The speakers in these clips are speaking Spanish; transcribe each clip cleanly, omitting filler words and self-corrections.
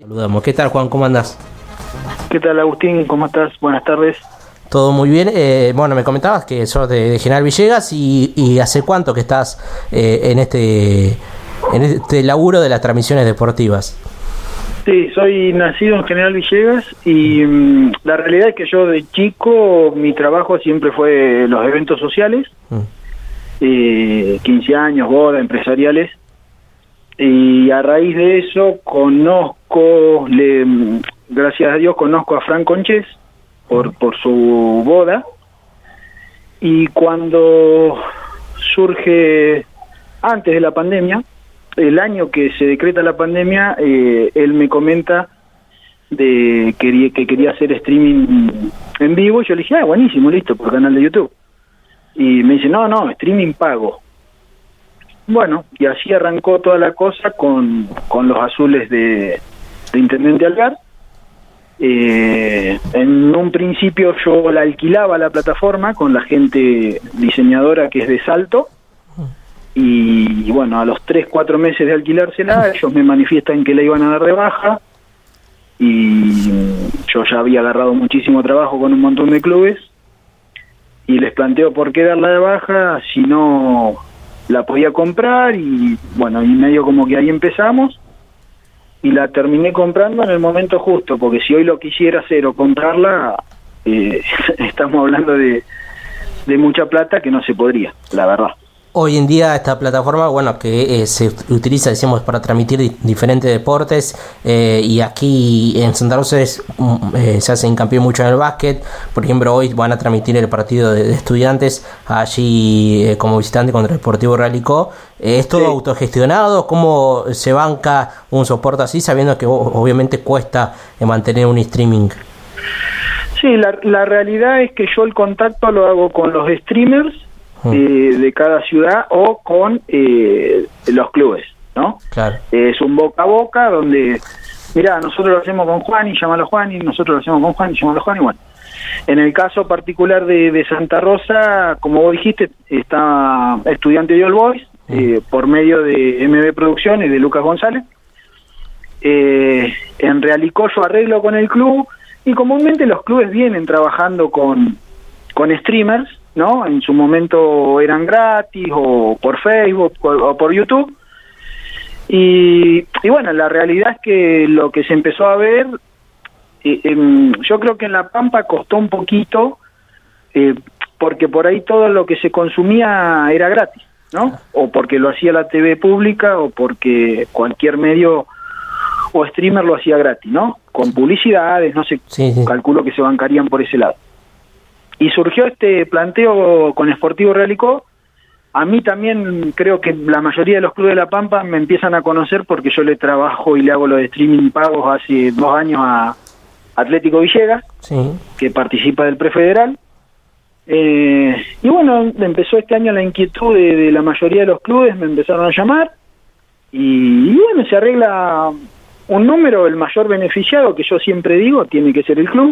Saludamos. ¿Qué tal, Juan? ¿Cómo andás? ¿Qué tal, Agustín? ¿Cómo estás? Buenas tardes. Todo muy bien. Bueno, me comentabas que sos de General Villegas y ¿hace cuánto que estás en este laburo de las transmisiones deportivas? Sí, soy nacido en General Villegas y la realidad es que yo de chico mi trabajo siempre fue los eventos sociales, 15 años, bodas, empresariales, y a raíz de eso gracias a Dios conozco a Fran Conches por su boda, y cuando surge antes de la pandemia, el año que se decreta la pandemia, él me comenta que quería hacer streaming en vivo, y yo le dije, buenísimo, listo, por canal de YouTube. Y me dice, no, streaming pago. Bueno, y así arrancó toda la cosa con los azules de Intendente Algar. En un principio yo la alquilaba la plataforma con la gente diseñadora que es de Salto, y bueno, a los 3-4 meses de alquilársela, ellos me manifiestan que la iban a dar de baja, y yo ya había agarrado muchísimo trabajo con un montón de clubes, y les planteo por qué darla de baja si no la podía comprar, y bueno, y medio como que ahí empezamos, y la terminé comprando en el momento justo, porque si hoy lo quisiera hacer o comprarla, estamos hablando de mucha plata que no se podría, la verdad. Hoy en día esta plataforma, bueno, que se utiliza, decimos, para transmitir diferentes deportes, y aquí en Santa Rosa se hace hincapié mucho en el básquet. Por ejemplo, hoy van a transmitir el partido de estudiantes allí como visitante contra el Deportivo Realicó. ¿Es todo autogestionado? ¿Cómo se banca un soporte así, sabiendo que obviamente cuesta mantener un streaming? Sí, la realidad es que yo el contacto lo hago con los streamers de cada ciudad o con los clubes, ¿no? Claro. Es un boca a boca donde, mirá, nosotros lo hacemos con Juan y llámalo Juan, y nosotros lo hacemos con Juan y llámalo Juan, y bueno. En el caso particular de Santa Rosa, como vos dijiste, está Estudiante de All Boys, por medio de MB Producciones, de Lucas González. En Realicó yo arreglo con el club, y comúnmente los clubes vienen trabajando con streamers, ¿no? En su momento eran gratis, o por Facebook, o por YouTube. Y bueno, la realidad es que lo que se empezó a ver, yo creo que en La Pampa costó un poquito, porque por ahí todo lo que se consumía era gratis, ¿no? O porque lo hacía la TV pública, o porque cualquier medio o streamer lo hacía gratis, ¿no? Con publicidades, no sé, calculo que se bancarían por ese lado. Y surgió este planteo con Sportivo Realicó. A mí también creo que la mayoría de los clubes de La Pampa me empiezan a conocer porque yo le trabajo y le hago los streaming pagos hace 2 años a Atlético Villegas, que participa del prefederal. Y bueno, empezó este año la inquietud de la mayoría de los clubes, me empezaron a llamar, y bueno, se arregla un número. El mayor beneficiado, que yo siempre digo, tiene que ser el club,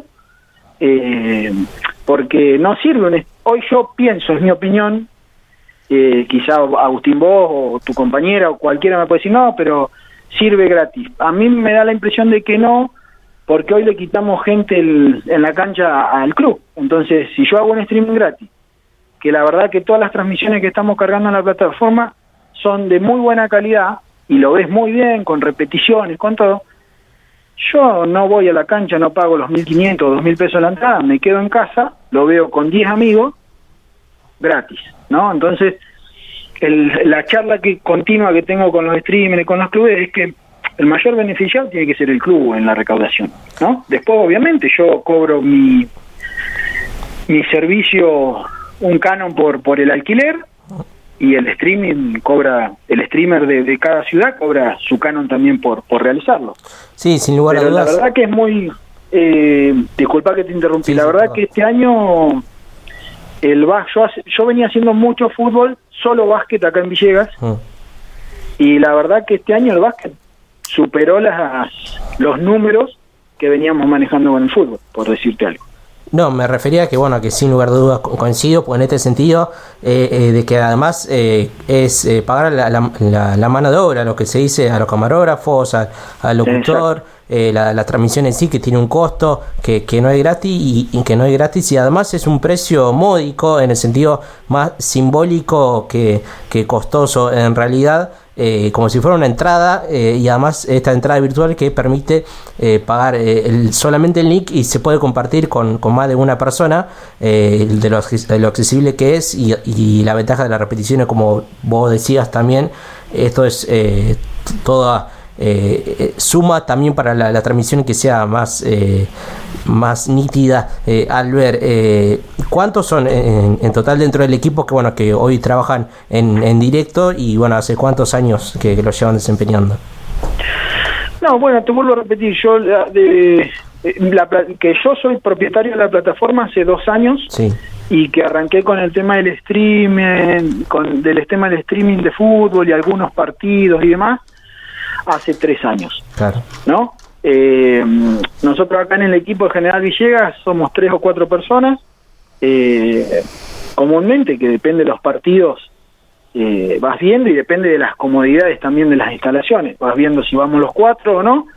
porque no sirve hoy yo pienso, es mi opinión, quizá Agustín, vos o tu compañera o cualquiera me puede decir no, pero sirve gratis. A mí me da la impresión de que no, porque hoy le quitamos gente en la cancha al club. Entonces, si yo hago un streaming gratis, que la verdad que todas las transmisiones que estamos cargando en la plataforma son de muy buena calidad, y lo ves muy bien, con repeticiones, con todo, yo no voy a la cancha, no pago los 1.500 o 2.000 pesos la entrada, me quedo en casa, lo veo con 10 amigos, gratis, ¿no? Entonces, la charla continua que tengo con los streamers y con los clubes es que el mayor beneficiado tiene que ser el club en la recaudación, ¿no? Después, obviamente, yo cobro mi servicio, un canon por el alquiler, y el streaming el streamer de cada ciudad cobra su canon también por realizarlo. Sí, sin lugar a dudas. La verdad que es muy... disculpa que te interrumpí, la verdad que este año yo venía haciendo mucho fútbol, solo básquet acá en Villegas, y la verdad que este año el básquet superó los números que veníamos manejando con el fútbol, por decirte algo. No, me refería que, bueno, que sin lugar a dudas coincido, pues en este sentido, de que además es pagar la mano de obra, lo que se dice a los camarógrafos, al locutor, la transmisión en sí, que tiene un costo, que no es gratis y que no es gratis, y además es un precio módico en el sentido más simbólico que costoso en realidad. Como si fuera una entrada, y además esta entrada virtual que permite pagar solamente el link, y se puede compartir con más de una persona, de lo accesible que es, y la ventaja de las repeticiones, como vos decías también. Esto es toda suma también para la transmisión, que sea más nítida. Albert, ¿cuántos son en total dentro del equipo que hoy trabajan en directo, y hace cuántos años que lo llevan desempeñando? No, bueno, te vuelvo a repetir, que yo soy propietario de la plataforma hace 2 años. Sí. Y que arranqué con el tema del streaming, del tema del streaming de fútbol y algunos partidos y demás, hace 3 años. Claro. ¿No? Nosotros acá en el equipo de General Villegas somos 3 o 4 personas. Comúnmente, que depende de los partidos, vas viendo, y depende de las comodidades también de las instalaciones. Vas viendo si vamos los 4 o no.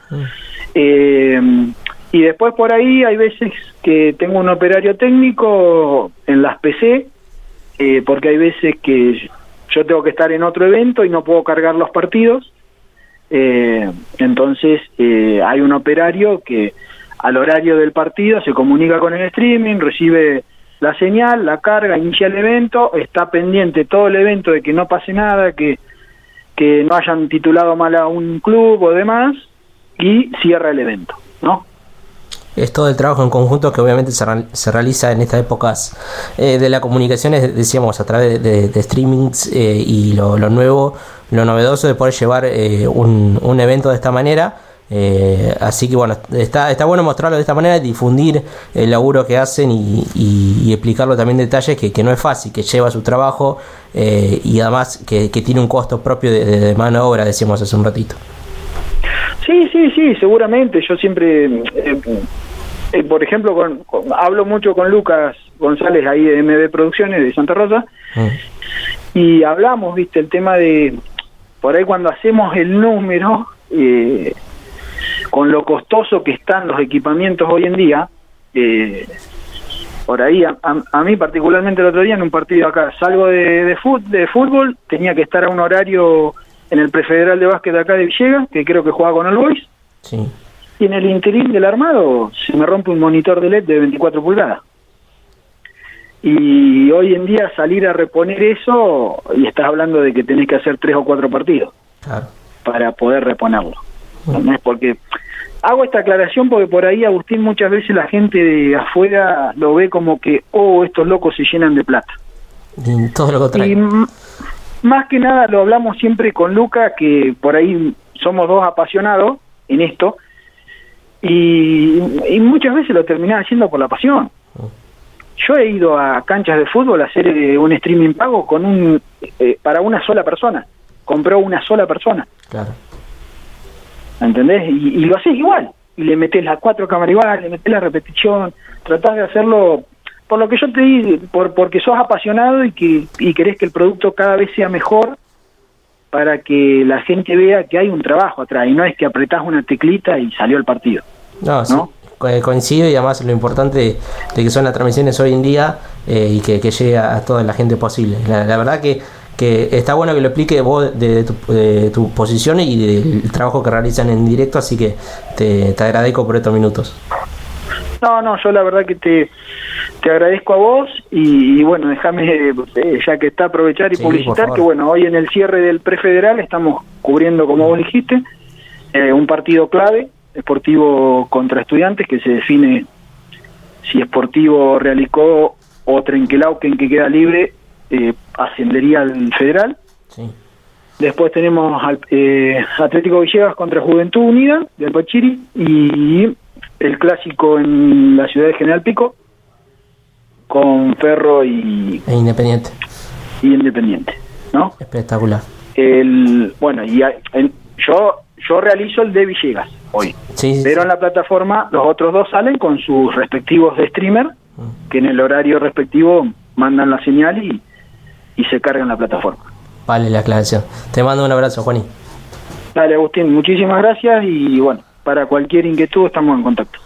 Y después por ahí hay veces que tengo un operario técnico en las PC, porque hay veces que yo tengo que estar en otro evento y no puedo cargar los partidos. Entonces hay un operario que al horario del partido se comunica con el streaming, recibe la señal, la carga, inicia el evento, está pendiente todo el evento de que no pase nada, que no hayan titulado mal a un club o demás, y cierra el evento, ¿no? Es todo el trabajo en conjunto que obviamente se realiza en estas épocas de la comunicación, decíamos, a través de streamings, y lo nuevo, lo novedoso de poder llevar un evento de esta manera. Así que está bueno mostrarlo de esta manera, difundir el laburo que hacen, y explicarlo también en detalles, que no es fácil, que lleva su trabajo, y además que tiene un costo propio de mano de obra, decíamos hace un ratito. Sí, seguramente. Yo siempre, por ejemplo, hablo mucho con Lucas González, ahí de MB Producciones de Santa Rosa, y hablamos, el tema de, por ahí cuando hacemos el número, con lo costoso que están los equipamientos hoy en día, por ahí, a mí particularmente el otro día en un partido acá, salgo de fútbol, tenía que estar a un horario en el prefederal de básquet acá de Villegas, que creo que juega con All Boys. Sí. Y en el interín del armado se me rompe un monitor de LED de 24 pulgadas. Y hoy en día salir a reponer eso, y estás hablando de que tenés que hacer 3 o 4 partidos, claro, para poder reponerlo. ¿No? Es porque hago esta aclaración porque por ahí, Agustín, muchas veces la gente de afuera lo ve como que, estos locos se llenan de plata. Y todo lo contrario. Y más que nada lo hablamos siempre con Luca, que por ahí somos 2 apasionados en esto, y muchas veces lo terminaba haciendo por la pasión. Yo he ido a canchas de fútbol a hacer un streaming pago con para una sola persona. Compró una sola persona. Claro. ¿Entendés? Y lo haces igual. Y le metés las 4 cámaras igual, le metés la repetición, tratás de hacerlo por lo que yo te digo, porque sos apasionado y querés que el producto cada vez sea mejor, para que la gente vea que hay un trabajo atrás, y no es que apretás una teclita y salió el partido. No, sí, coincido, y además lo importante de que son las transmisiones hoy en día, y que llegue a toda la gente posible. La verdad que está bueno que lo explique vos de tu posición y del trabajo que realizan en directo, así que te agradezco por estos minutos. No, yo la verdad que te agradezco a vos, y bueno, déjame, ya que está, aprovechar y publicitar que hoy en el cierre del prefederal estamos cubriendo, como vos dijiste, un partido clave, Sportivo contra Estudiantes, que se define si Sportivo Realicó o Trenquelauquen, que queda libre, ascendería al federal. Sí. Después tenemos Atlético Villegas contra Juventud Unida de Alpachiri, y el clásico en la ciudad de General Pico con Ferro e Independiente. Y Independiente, ¿no? Espectacular. Yo realizo el de Villegas hoy, sí, pero en la plataforma los otros 2 salen con sus respectivos de streamer, que en el horario respectivo mandan la señal y se cargan la plataforma. Vale la aclaración. Te mando un abrazo, Juaní. Dale, Agustín, muchísimas gracias, y para cualquier inquietud estamos en contacto.